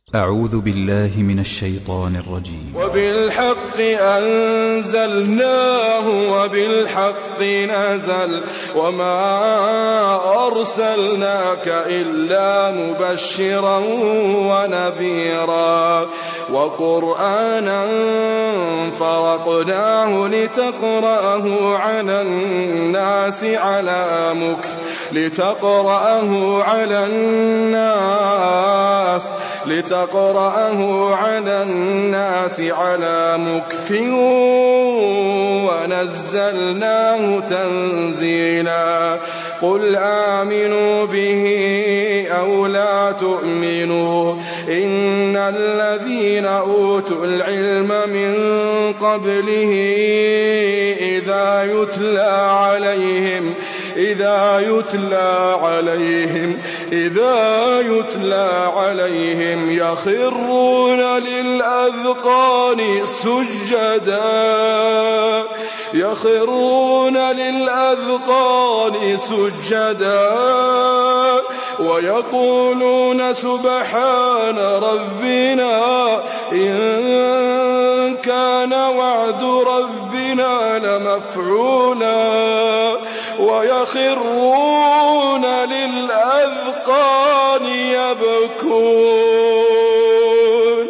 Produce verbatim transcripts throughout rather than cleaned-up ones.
أعوذ بالله من الشيطان الرجيم. وبالحق أنزلناه وبالحق نزل وما أرسلناك إلا مبشرا ونذيرا وقرآنا فرقناه لتقرأه على الناس على مكث لتقرأه على الناس لتقرأه على الناس على مكث ونزلناه تنزيلا قل آمنوا به أو لا تؤمنوا إن الذين أوتوا العلم من قبله إذا يتلى عليهم إذا يتلى عليهم إذا يتلى عليهم يخرون للأذقان سجدا يخرون للأذقان سجدا ويقولون سبحان ربنا إن كان وعد ربنا لمفعولا ويخرون للأذقان يبكون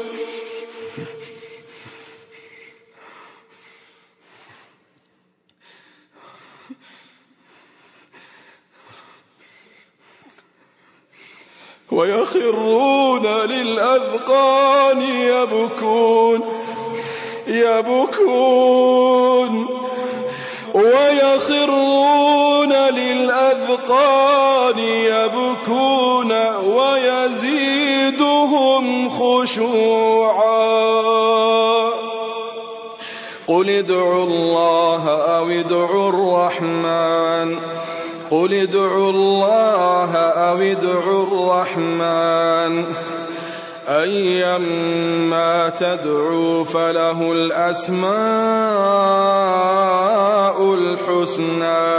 ويخرون للأذقان يبكون يبكون ويخرون للأذقان يبكون ويزيدهم خشوعا قل ادعوا الله أو ادعوا الرحمن قل ادعوا الله أو ادعوا الرحمن أيما تدعوا فله الأسماء الحسنى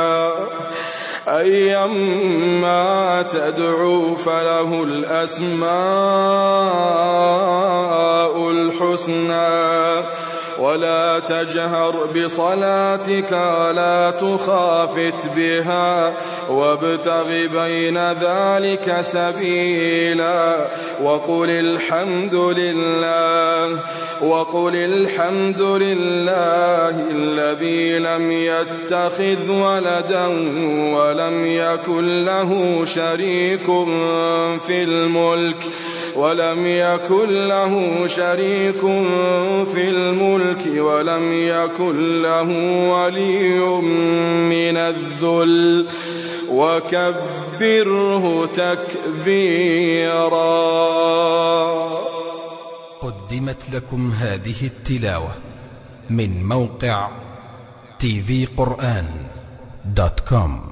أيما تدعوا فله الأسماء الحسنى ولا تجهر بصلاتك ولا تخافت بها وابتغ بين ذلك سبيلا وقل الحمد لله وقل الحمد لله الذي لم يتخذ ولدا ولم يكن له شريك في الملك ولم يكن له شريك في الملك ولم يكن له ولي من الذل وكبره تكبيرا. قدمت لكم هذه التلاوة من موقع تي في قرآن دوت كوم.